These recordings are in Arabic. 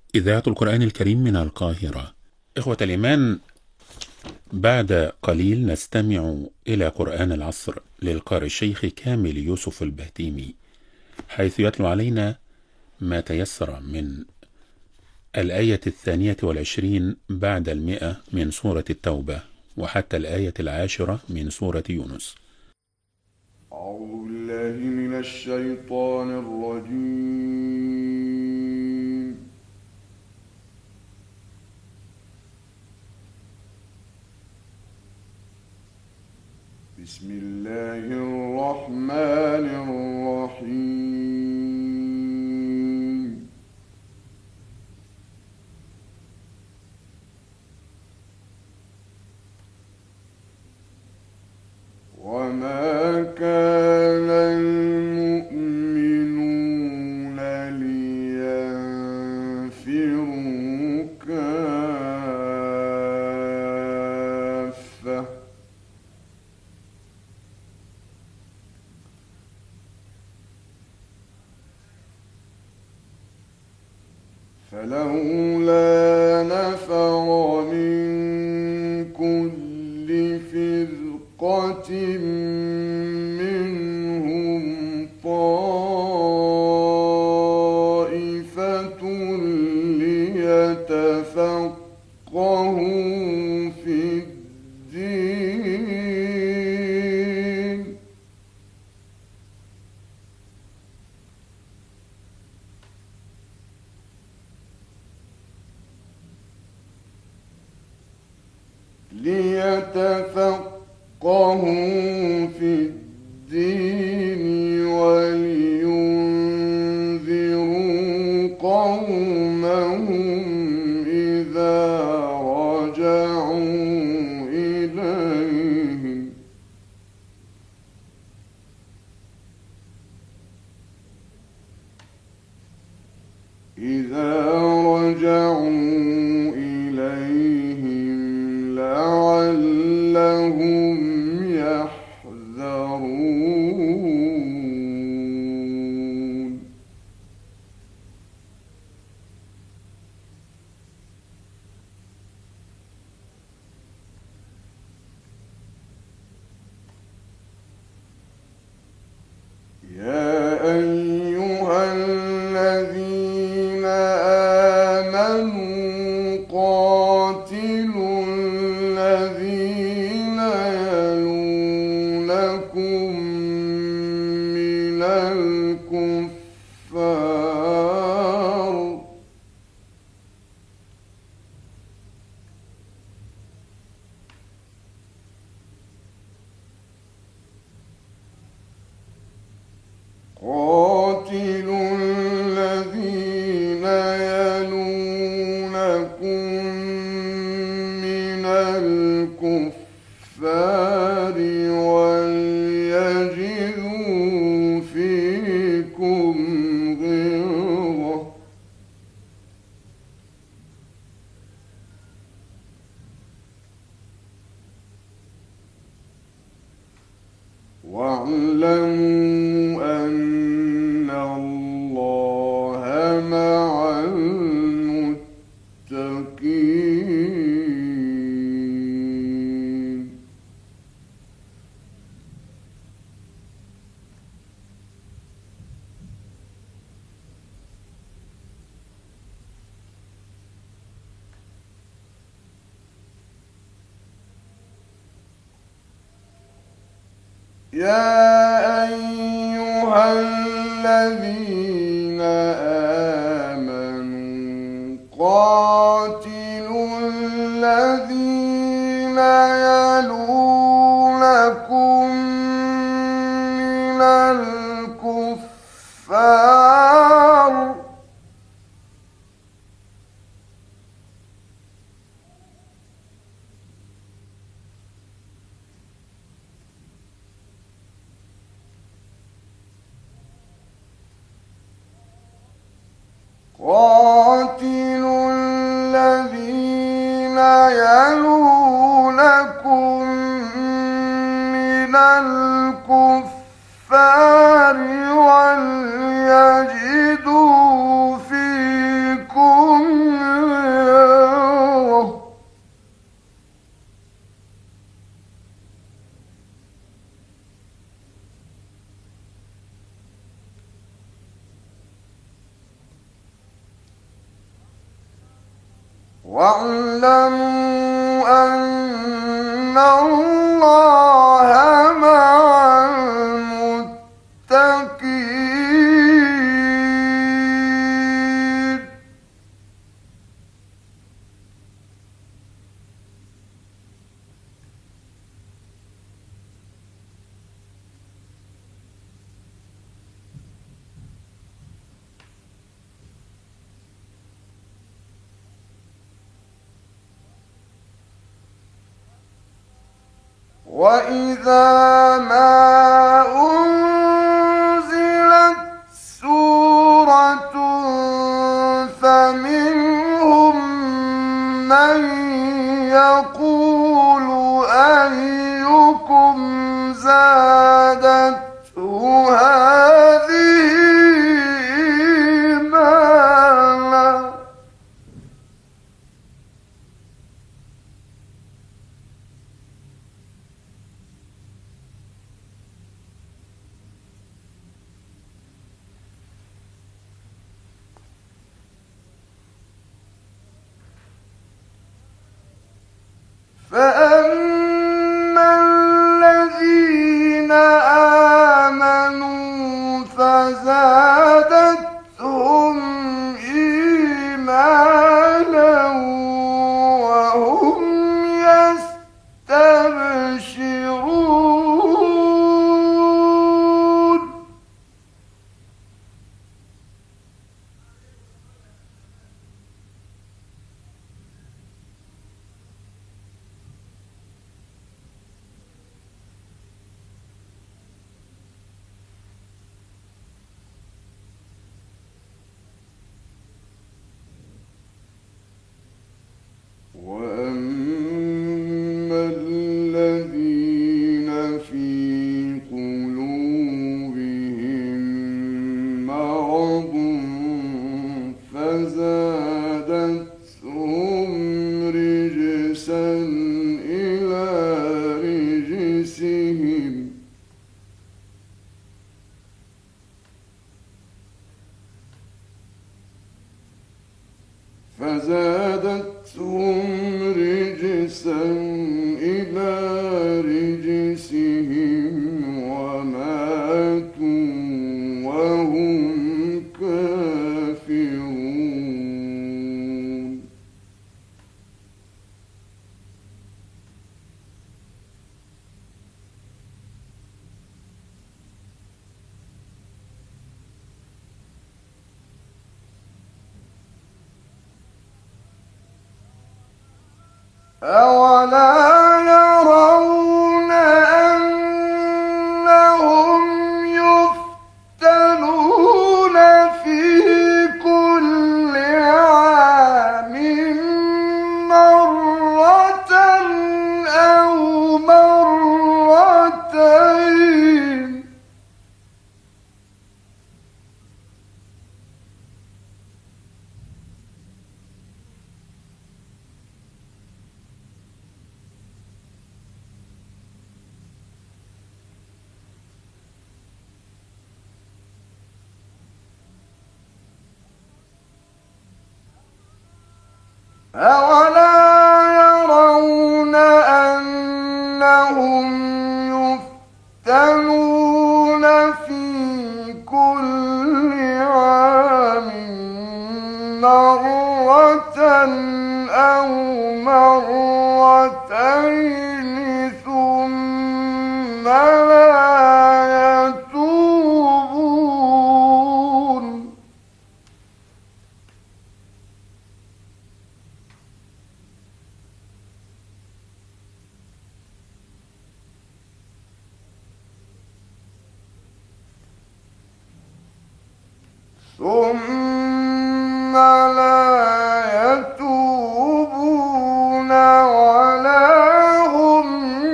إذاعة القرآن الكريم من القاهرة. إخوة الإيمان، بعد قليل نستمع إلى قرآن العصر للقارئ الشيخ كامل يوسف البهتيمي، حيث يتلو علينا ما تيسر من الآية 22 بعد 100 من سورة التوبة وحتى الآية 10 من سورة يونس. أعوذ بالله من الشيطان الرجيم. بسم الله الرحمن الرحيم. وما كان المؤمنون لينفروا كافة فلولا نفر من كل فرقة منهم طائفة ليتفقهوا في الدين ولينذروا قومهم إذا رجعوا إليهم لعلهم يحذرون. يا أيها الذين آمنوا قاتلوا الذين يلونكم من الكفار وليجدوا فيكم غلظة واعلموا أن الله مع المتقين. يا أيها الذين آمنوا قاتلوا الذين يلونكم من الكفار وليجدوا فيكم واعلموا أن الله مع المتقين. وإذا ما أنزلت سورة فمنهم من يقول أيكم زادته هذه إيمانا. فأما الذين آمنوا فزادتهم إيمانا وهم يستبشرون. وأما الذين في قلوبهم مرض فزادتهم رجسا إلى رجسهم وماتوا وهم كافرون. أولا يرون أنهم يفتنون في كل عام مرة أو مرتين. أولا يرون أنهم يفتنون في كل عام مرة أو مرتين ثم لا يتوبون. ثم لا يتوبون ولا هم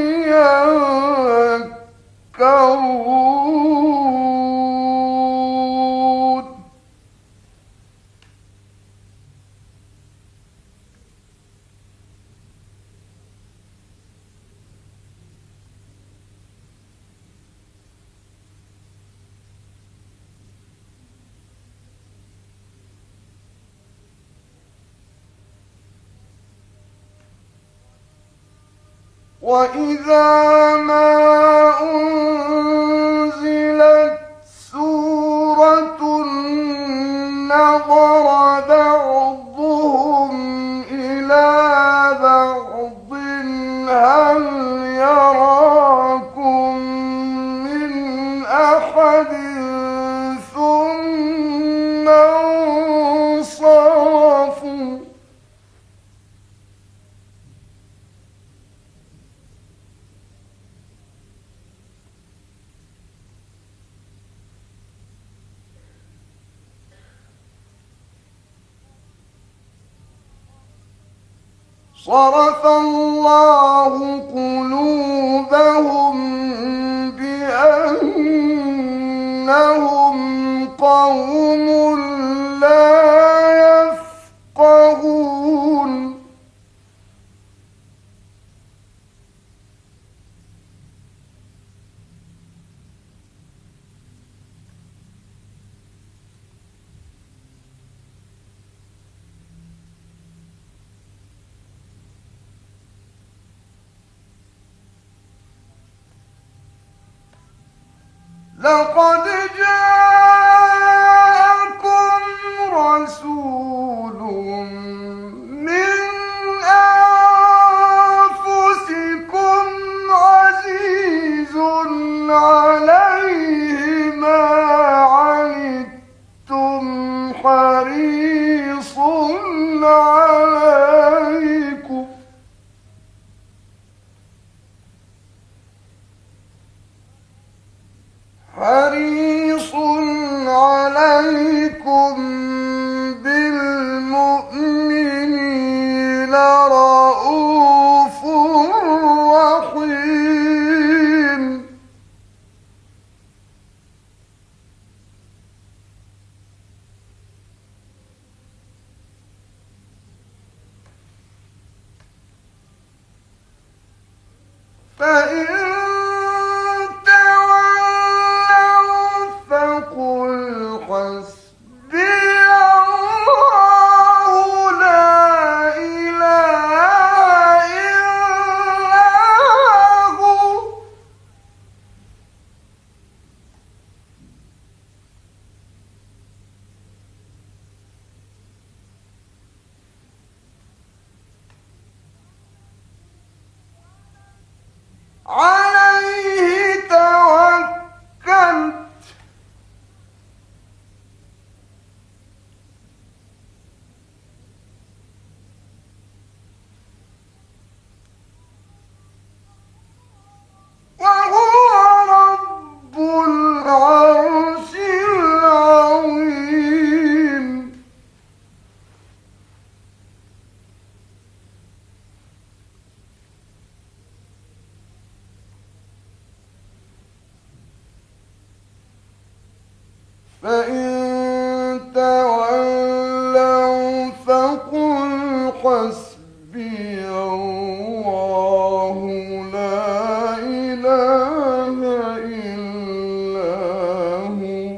يذكرون. وإذا ما أنزلت سورة نظر بعضهم إلى بعض هل يراكم من أحد ثم انصرفوا صرف الله قلوبهم بأنهم قوم لا يفقهون لقد جاءكم رسول من أنفسكم عزيز عليه ما عنتم حريص عليكم بالمؤمنين رءوف رحيم فإن تولوا فقل حسبي الله لا إله إلا هو عليه توكلت وهو رب العرش العظيم فإن تولوا فقل حسبي الله لا إله إلا هو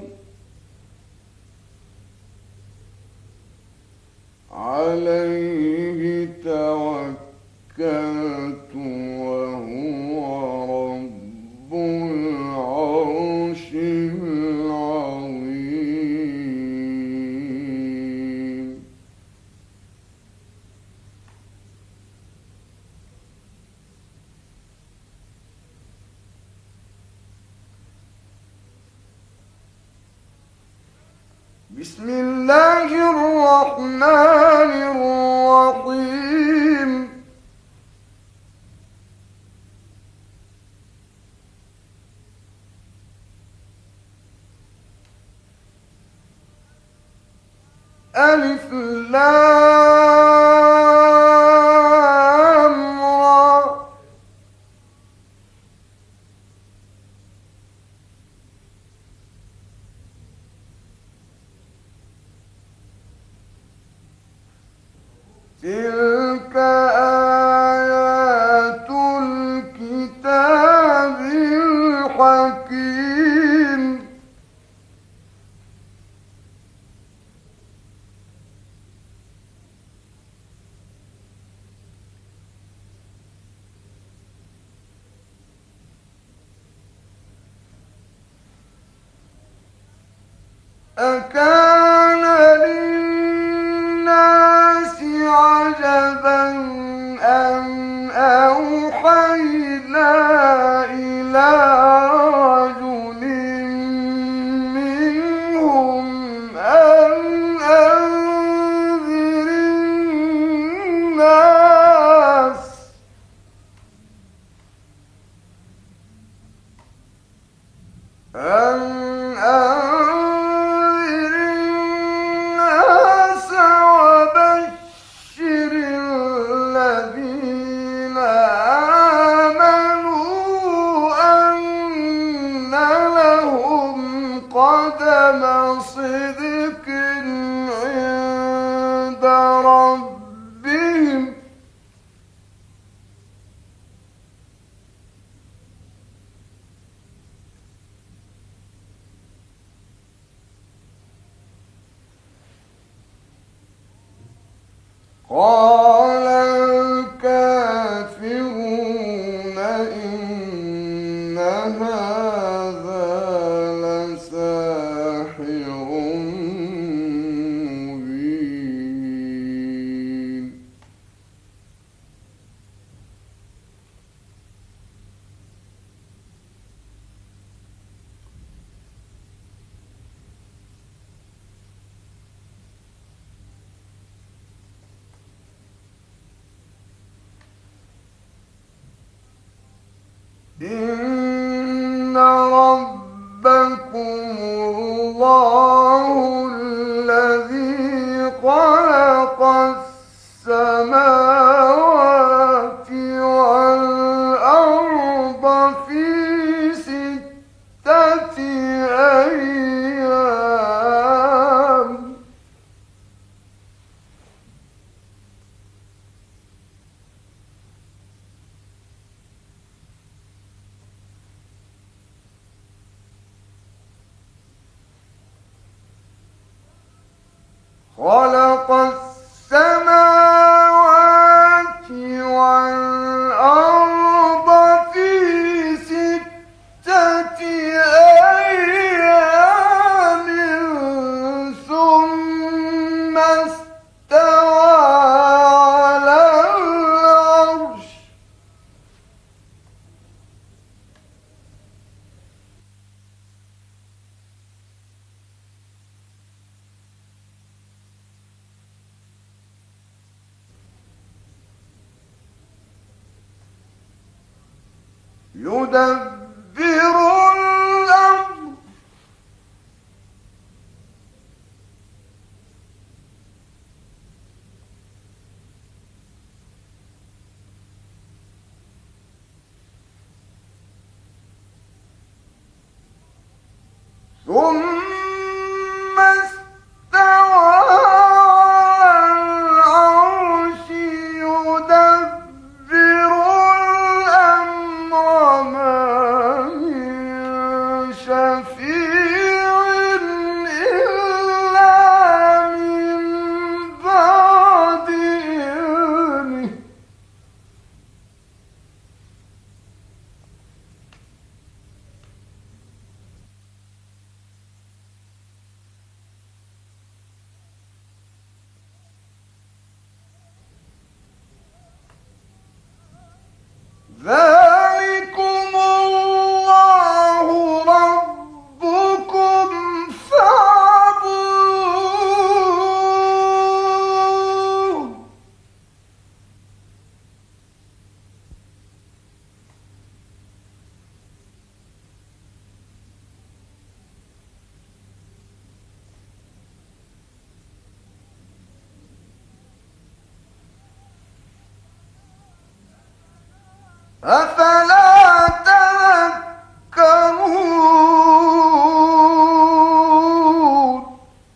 عليه توكلت وهو رب العرش العظيم بسم الله الرحمن الرحيم ألف لام را تلك آيات الكتاب الحكيم أكان للناس عجبا أن أوحينا إلى رجل منهم أن أنذر الناس وبشر الذين آمنوا أن لهم قدم صدق عند ربهم قال الكافرون إن هذا لساحر مبين إن ربكم الله الذي خلق السماوات والأرض في 6 أيام خلق السماوات والأرض في 6 أيام ثم استوى على العرش يدبر الأمر ثم استوى على العرش يدبر الأمر ما من شفيع إلا من بعد إذنه ذلكم الله ربكم فاعبدوه أفلا تذكرون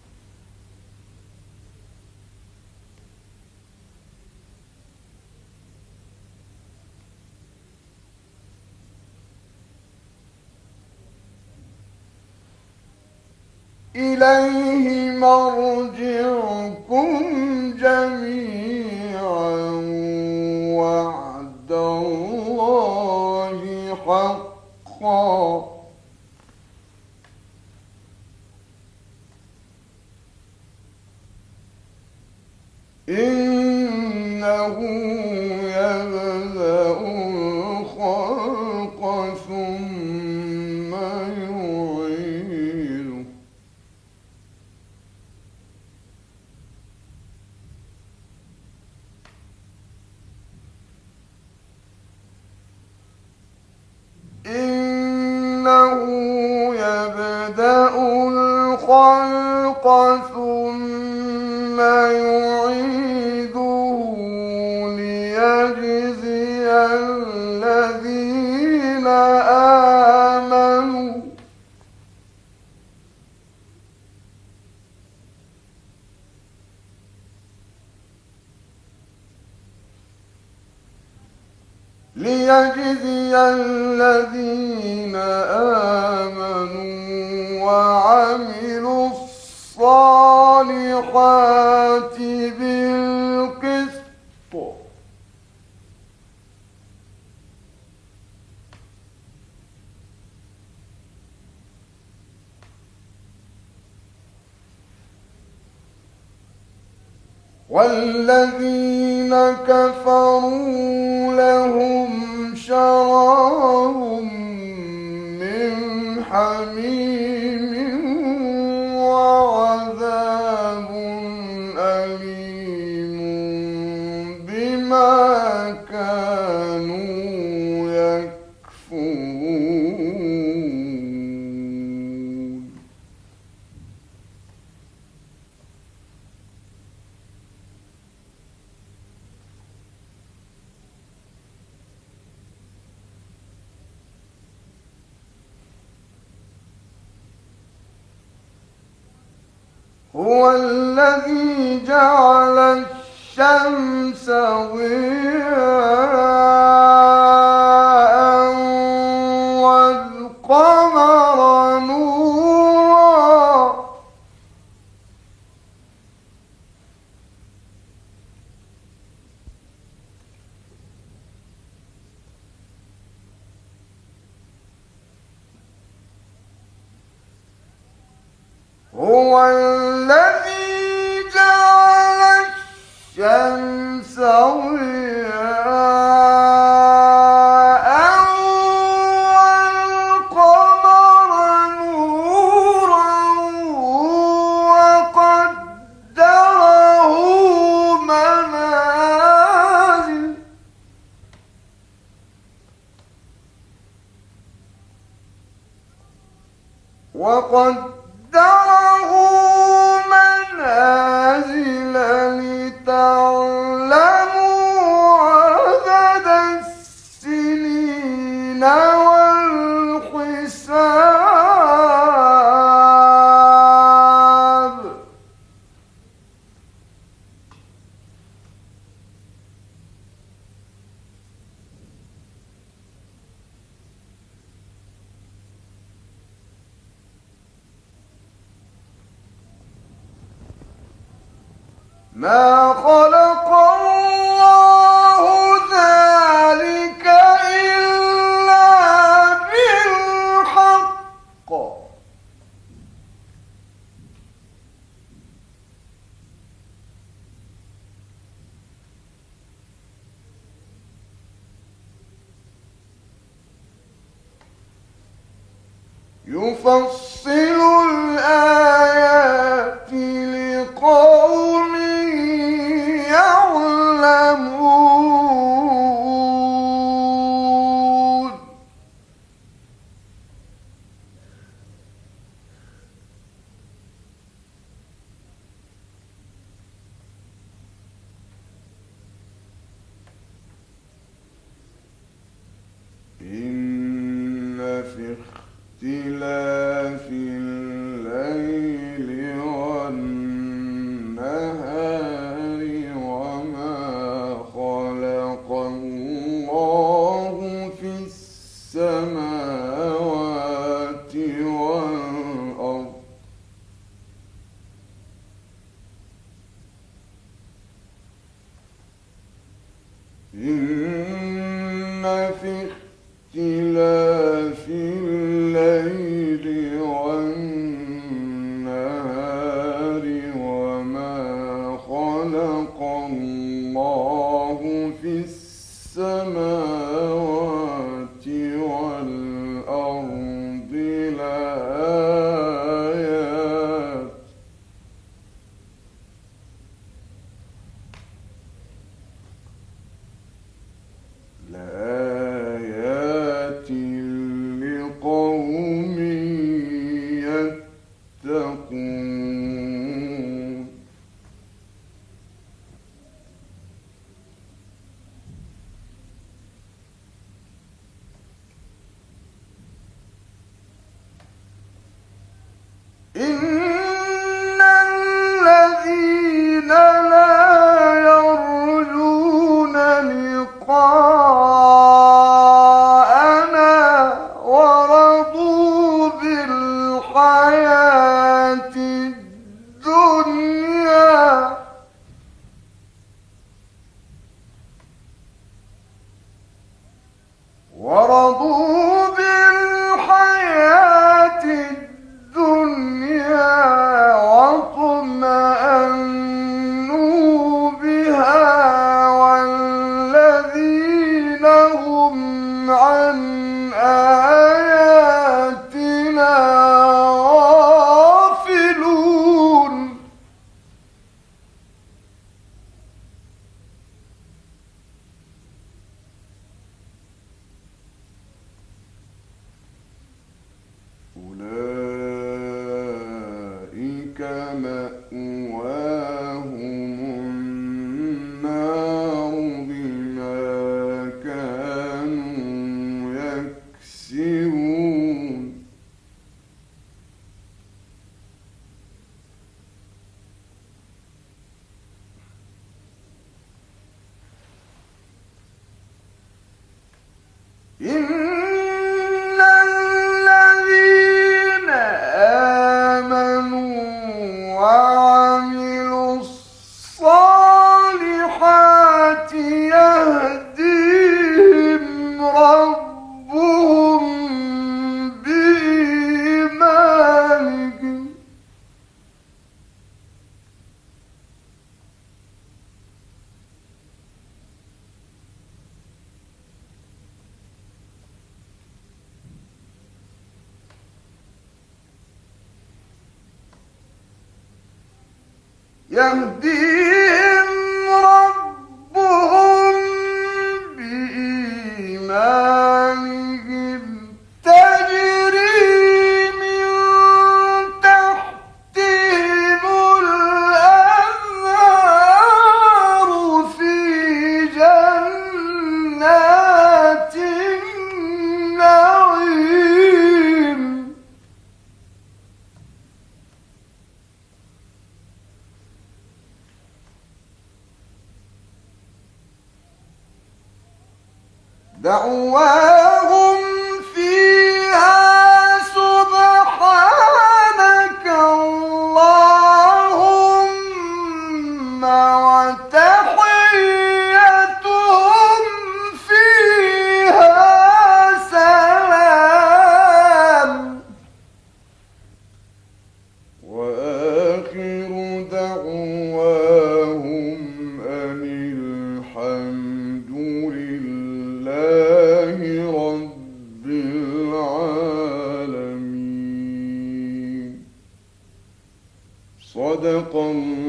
إليه مرجعكم جميعا وعد الله حقا إنه يبدأ الخلق ثم يعيده إنه يبدأ الخلق ثم يعيده ليجزي الذين آمنوا وعملوا الصالحات بالقسط والذين كفروا لهم شراب من حميم وعذاب أليم بما كانوا يكفرون هو الذي جعل الشمس ضياء والقمر نورا هو الذي جعل الشمس ضياء والقمر نورا وقدره منازل منازل لتعلموا عدد السنين والحساب ما خلق الله ذلك إلا بالحق يفصل الآيات لقوم يعلمون إن في اختلاف الليل والنهار وما خلق الله في السماوات والأرض إن في اختلاف الليل والنهار وما خلق خلق الله في السماوات والأرض لآيات لقوم يتقون. إن الذين لا يرجون لقاءنا ورضوا بالحياة الدنيا واطمأنوا بها والذين هم عن آياتنا غافلون. أولئك مأواهم النار بما كانوا يكسبون. إن الذين آمنوا وعملوا الصالحات يهديهم ربهم بإيمانهم تجري من تحتهم الأنهار في جنات النعيم. دعواهم فيها سبحانك اللهم وتحيتهم فيها سلام. وآخر دعواهم أن الحمد لله رب العالمين. صدق الله